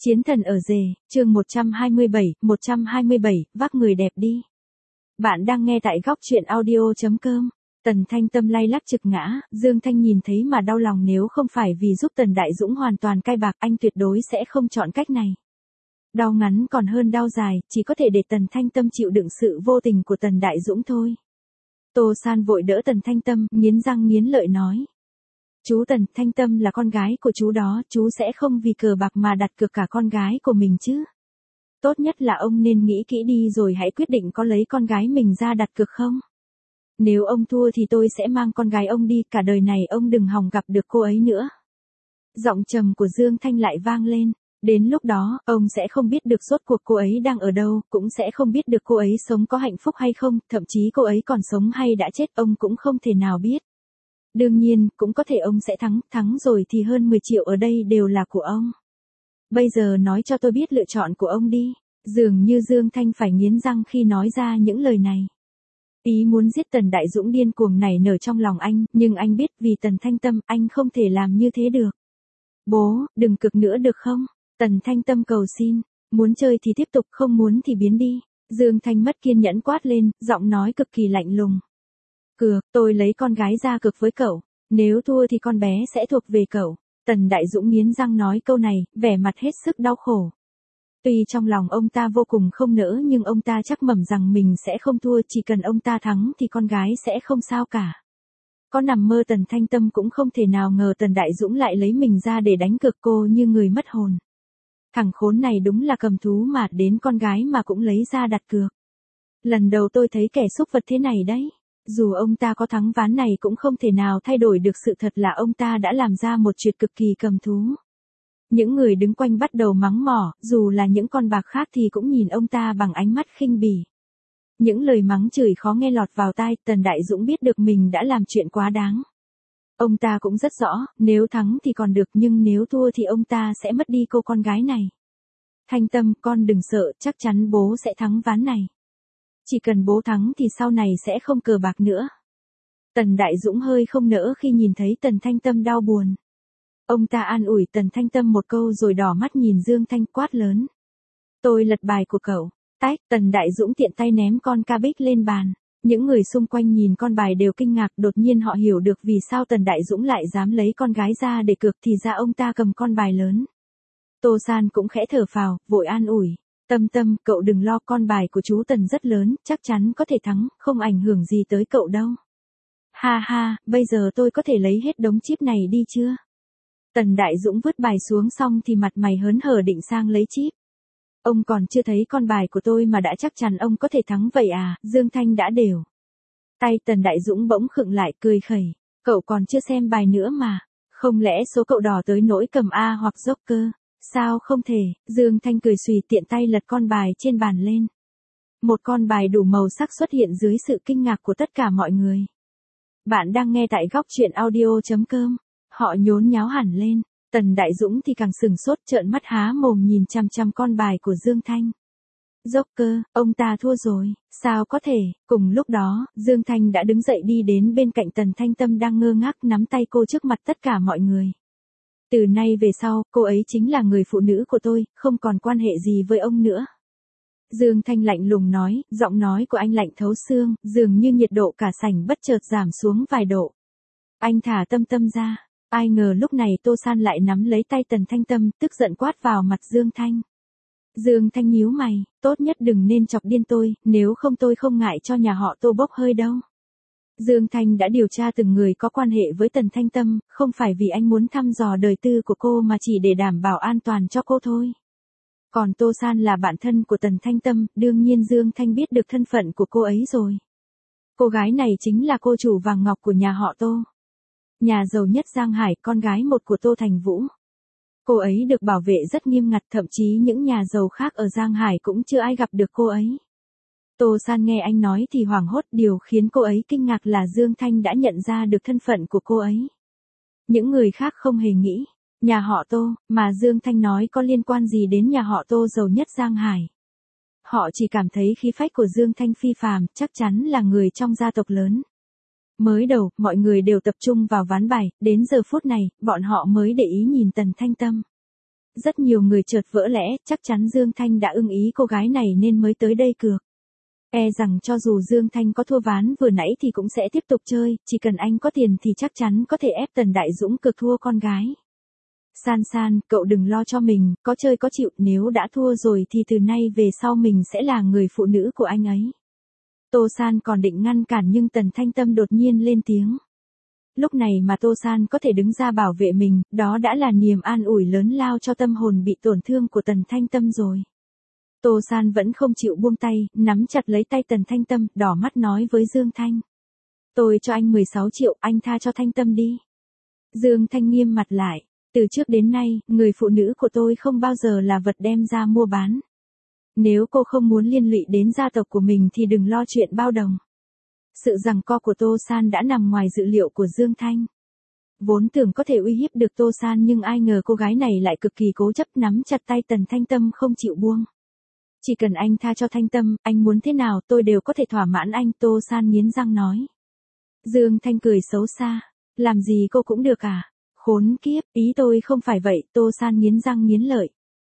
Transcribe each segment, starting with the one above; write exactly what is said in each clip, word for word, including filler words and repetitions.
Chiến thần ở rể, chương một trăm hai mươi bảy, một trăm hai mươi bảy, vác người đẹp đi. Bạn đang nghe tại góc truyện audio chấm com. Tần Thanh Tâm lay lắc trực ngã, Dương Thanh nhìn thấy mà đau lòng, nếu không phải vì giúp Tần Đại Dũng hoàn toàn cai bạc, anh tuyệt đối sẽ không chọn cách này. Đau ngắn còn hơn đau dài, chỉ có thể để Tần Thanh Tâm chịu đựng sự vô tình của Tần Đại Dũng thôi. Tô San vội đỡ Tần Thanh Tâm, nghiến răng nghiến lợi nói. Chú Tần, Thanh Tâm là con gái của chú đó, chú sẽ không vì cờ bạc mà đặt cược cả con gái của mình chứ. Tốt nhất là ông nên nghĩ kỹ đi rồi hãy quyết định có lấy con gái mình ra đặt cược không. Nếu ông thua thì tôi sẽ mang con gái ông đi, cả đời này ông đừng hòng gặp được cô ấy nữa. Giọng trầm của Dương Thanh lại vang lên. Đến lúc đó, ông sẽ không biết được rốt cuộc cô ấy đang ở đâu, cũng sẽ không biết được cô ấy sống có hạnh phúc hay không, thậm chí cô ấy còn sống hay đã chết ông cũng không thể nào biết. Đương nhiên, cũng có thể ông sẽ thắng, thắng rồi thì hơn mười triệu ở đây đều là của ông. Bây giờ nói cho tôi biết lựa chọn của ông đi. Dường như Dương Thanh phải nghiến răng khi nói ra những lời này. Ý muốn giết Tần Đại Dũng điên cuồng nảy nở trong lòng anh, nhưng anh biết vì Tần Thanh Tâm, anh không thể làm như thế được. Bố, đừng cực nữa được không? Tần Thanh Tâm cầu xin, muốn chơi thì tiếp tục, không muốn thì biến đi. Dương Thanh mất kiên nhẫn quát lên, giọng nói cực kỳ lạnh lùng. Cược, tôi lấy con gái ra cược với cậu, nếu thua thì con bé sẽ thuộc về cậu. Tần Đại Dũng nghiến răng nói câu này, vẻ mặt hết sức đau khổ. Tuy trong lòng ông ta vô cùng không nỡ nhưng ông ta chắc mẩm rằng mình sẽ không thua, chỉ cần ông ta thắng thì con gái sẽ không sao cả. Có nằm mơ Tần Thanh Tâm cũng không thể nào ngờ Tần Đại Dũng lại lấy mình ra để đánh cược cô như người mất hồn. Thằng khốn này đúng là cầm thú mà, đến con gái mà cũng lấy ra đặt cược. Lần đầu tôi thấy kẻ xúc vật thế này đấy. Dù ông ta có thắng ván này cũng không thể nào thay đổi được sự thật là ông ta đã làm ra một chuyện cực kỳ cầm thú. Những người đứng quanh bắt đầu mắng mỏ, dù là những con bạc khác thì cũng nhìn ông ta bằng ánh mắt khinh bỉ. Những lời mắng chửi khó nghe lọt vào tai, Tần Đại Dũng biết được mình đã làm chuyện quá đáng. Ông ta cũng rất rõ, nếu thắng thì còn được nhưng nếu thua thì ông ta sẽ mất đi cô con gái này. Thanh Tâm, con đừng sợ, chắc chắn bố sẽ thắng ván này. Chỉ cần bố thắng thì sau này sẽ không cờ bạc nữa. Tần Đại Dũng hơi không nỡ khi nhìn thấy Tần Thanh Tâm đau buồn. Ông ta an ủi Tần Thanh Tâm một câu rồi đỏ mắt nhìn Dương Thanh quát lớn. Tôi lật bài của cậu. Tách, Tần Đại Dũng tiện tay ném con ca bích lên bàn. Những người xung quanh nhìn con bài đều kinh ngạc, đột nhiên họ hiểu được vì sao Tần Đại Dũng lại dám lấy con gái ra để cược, thì ra ông ta cầm con bài lớn. Tô San cũng khẽ thở phào, vội an ủi. Tâm Tâm, cậu đừng lo, con bài của chú Tần rất lớn, chắc chắn có thể thắng, không ảnh hưởng gì tới cậu đâu. Ha ha, bây giờ tôi có thể lấy hết đống chip này đi chưa? Tần Đại Dũng vứt bài xuống xong thì mặt mày hớn hở định sang lấy chip. Ông còn chưa thấy con bài của tôi mà đã chắc chắn ông có thể thắng vậy à? Dương Thanh đã đều. Tay Tần Đại Dũng bỗng khựng lại, cười khẩy. Cậu còn chưa xem bài nữa mà. Không lẽ số cậu đỏ tới nỗi cầm A hoặc Joker? Sao không thể? Dương Thanh cười xùy, tiện tay lật con bài trên bàn lên. Một con bài đủ màu sắc xuất hiện dưới sự kinh ngạc của tất cả mọi người. Bạn đang nghe tại góc truyện audio chấm com. Họ nhốn nháo hẳn lên. Tần Đại Dũng thì càng sừng sốt, trợn mắt há mồm nhìn chằm chằm con bài của Dương Thanh. Joker, ông ta thua rồi, sao có thể? Cùng lúc đó, Dương Thanh đã đứng dậy đi đến bên cạnh Tần Thanh Tâm đang ngơ ngác nắm tay cô trước mặt tất cả mọi người. Từ nay về sau, cô ấy chính là người phụ nữ của tôi, không còn quan hệ gì với ông nữa. Dương Thanh lạnh lùng nói, giọng nói của anh lạnh thấu xương, dường như nhiệt độ cả sảnh bất chợt giảm xuống vài độ. Anh thả Tâm Tâm ra. Ai ngờ lúc này Tô San lại nắm lấy tay Tần Thanh Tâm, tức giận quát vào mặt Dương Thanh. Dương Thanh nhíu mày, tốt nhất đừng nên chọc điên tôi, nếu không tôi không ngại cho nhà họ Tô bốc hơi đâu. Dương Thanh đã điều tra từng người có quan hệ với Tần Thanh Tâm, không phải vì anh muốn thăm dò đời tư của cô mà chỉ để đảm bảo an toàn cho cô thôi. Còn Tô San là bạn thân của Tần Thanh Tâm, đương nhiên Dương Thanh biết được thân phận của cô ấy rồi. Cô gái này chính là cô chủ vàng ngọc của nhà họ Tô. Nhà giàu nhất Giang Hải, con gái một của Tô Thành Vũ. Cô ấy được bảo vệ rất nghiêm ngặt, thậm chí những nhà giàu khác ở Giang Hải cũng chưa ai gặp được cô ấy. Tô San nghe anh nói thì hoảng hốt, điều khiến cô ấy kinh ngạc là Dương Thanh đã nhận ra được thân phận của cô ấy. Những người khác không hề nghĩ, nhà họ Tô, mà Dương Thanh nói có liên quan gì đến nhà họ Tô giàu nhất Giang Hải. Họ chỉ cảm thấy khí phách của Dương Thanh phi phàm, chắc chắn là người trong gia tộc lớn. Mới đầu, mọi người đều tập trung vào ván bài, đến giờ phút này, bọn họ mới để ý nhìn Tần Thanh Tâm. rất nhiều người chợt vỡ lẽ, chắc chắn Dương Thanh đã ưng ý cô gái này nên mới tới đây cược. E rằng cho dù Dương Thanh có thua ván vừa nãy thì cũng sẽ tiếp tục chơi, chỉ cần anh có tiền thì chắc chắn có thể ép Tần Đại Dũng cược thua con gái. San San, cậu đừng lo cho mình, có chơi có chịu, nếu đã thua rồi thì từ nay về sau mình sẽ là người phụ nữ của anh ấy. Tô San còn định ngăn cản nhưng Tần Thanh Tâm đột nhiên lên tiếng. Lúc này mà Tô San có thể đứng ra bảo vệ mình, đó đã là niềm an ủi lớn lao cho tâm hồn bị tổn thương của Tần Thanh Tâm rồi. Tô San vẫn không chịu buông tay, nắm chặt lấy tay Tần Thanh Tâm, đỏ mắt nói với Dương Thanh. Tôi cho anh mười sáu triệu, anh tha cho Thanh Tâm đi. Dương Thanh nghiêm mặt lại. Từ trước đến nay, người phụ nữ của tôi không bao giờ là vật đem ra mua bán. Nếu cô không muốn liên lụy đến gia tộc của mình thì đừng lo chuyện bao đồng. Sự giằng co của Tô San đã nằm ngoài dự liệu của Dương Thanh. Vốn tưởng có thể uy hiếp được Tô San nhưng ai ngờ cô gái này lại cực kỳ cố chấp nắm chặt tay Tần Thanh Tâm không chịu buông. Chỉ cần anh tha cho Thanh Tâm, anh muốn thế nào tôi đều có thể thỏa mãn anh, Tô San nghiến răng nói. Dương Thanh cười xấu xa. Làm gì cô cũng được à? Khốn kiếp, ý tôi không phải vậy, Tô San nghiến răng nghiến lợi.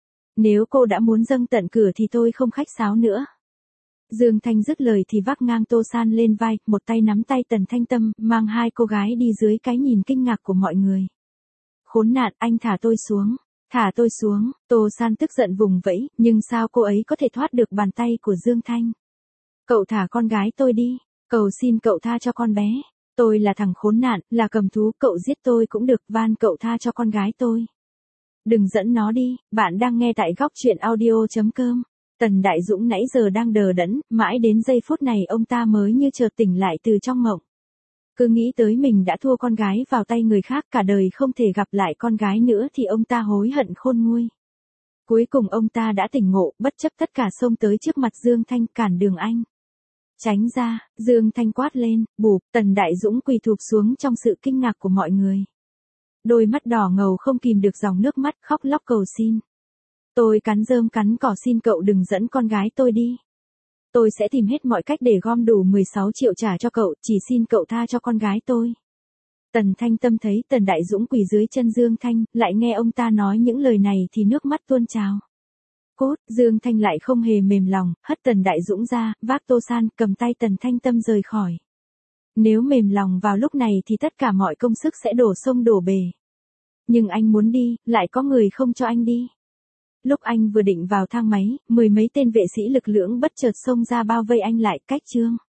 Nếu cô đã muốn dâng tận cửa thì tôi không khách sáo nữa. Dương Thanh dứt lời thì vác ngang Tô San lên vai, một tay nắm tay Tần Thanh Tâm, mang hai cô gái đi dưới cái nhìn kinh ngạc của mọi người. Khốn nạn, anh thả tôi xuống, thả tôi xuống, Tô San tức giận vùng vẫy, nhưng sao cô ấy có thể thoát được bàn tay của Dương Thanh. Cậu thả con gái tôi đi, cầu xin cậu tha cho con bé. Tôi là thằng khốn nạn, là cầm thú, cậu giết tôi cũng được, van cậu tha cho con gái tôi. Đừng dẫn nó đi, bạn đang nghe tại góc truyện audio chấm com. Tần Đại Dũng nãy giờ đang đờ đẫn, mãi đến giây phút này ông ta mới như chợt tỉnh lại từ trong mộng. Cứ nghĩ tới mình đã thua con gái vào tay người khác, cả đời không thể gặp lại con gái nữa thì ông ta hối hận khôn nguôi. Cuối cùng ông ta đã tỉnh ngộ, bất chấp tất cả xông tới trước mặt Dương Thanh, cản đường anh. Tránh ra, Dương Thanh quát lên, bụp, Tần Đại Dũng quỳ thụp xuống trong sự kinh ngạc của mọi người. Đôi mắt đỏ ngầu không kìm được dòng nước mắt, khóc lóc cầu xin. Tôi cắn rơm cắn cỏ, xin cậu đừng dẫn con gái tôi đi. Tôi sẽ tìm hết mọi cách để gom đủ mười sáu triệu trả cho cậu, chỉ xin cậu tha cho con gái tôi. Tần Thanh Tâm thấy Tần Đại Dũng quỳ dưới chân Dương Thanh, lại nghe ông ta nói những lời này thì nước mắt tuôn trào. Cốt, Dương Thanh lại không hề mềm lòng, hất Tần Đại Dũng ra, vác Tô San, cầm tay Tần Thanh Tâm rời khỏi. Nếu mềm lòng vào lúc này thì tất cả mọi công sức sẽ đổ sông đổ bể. Nhưng anh muốn đi, lại có người không cho anh đi. Lúc anh vừa định vào thang máy, mười mấy tên vệ sĩ lực lưỡng bất chợt xông ra bao vây anh lại, cách chương.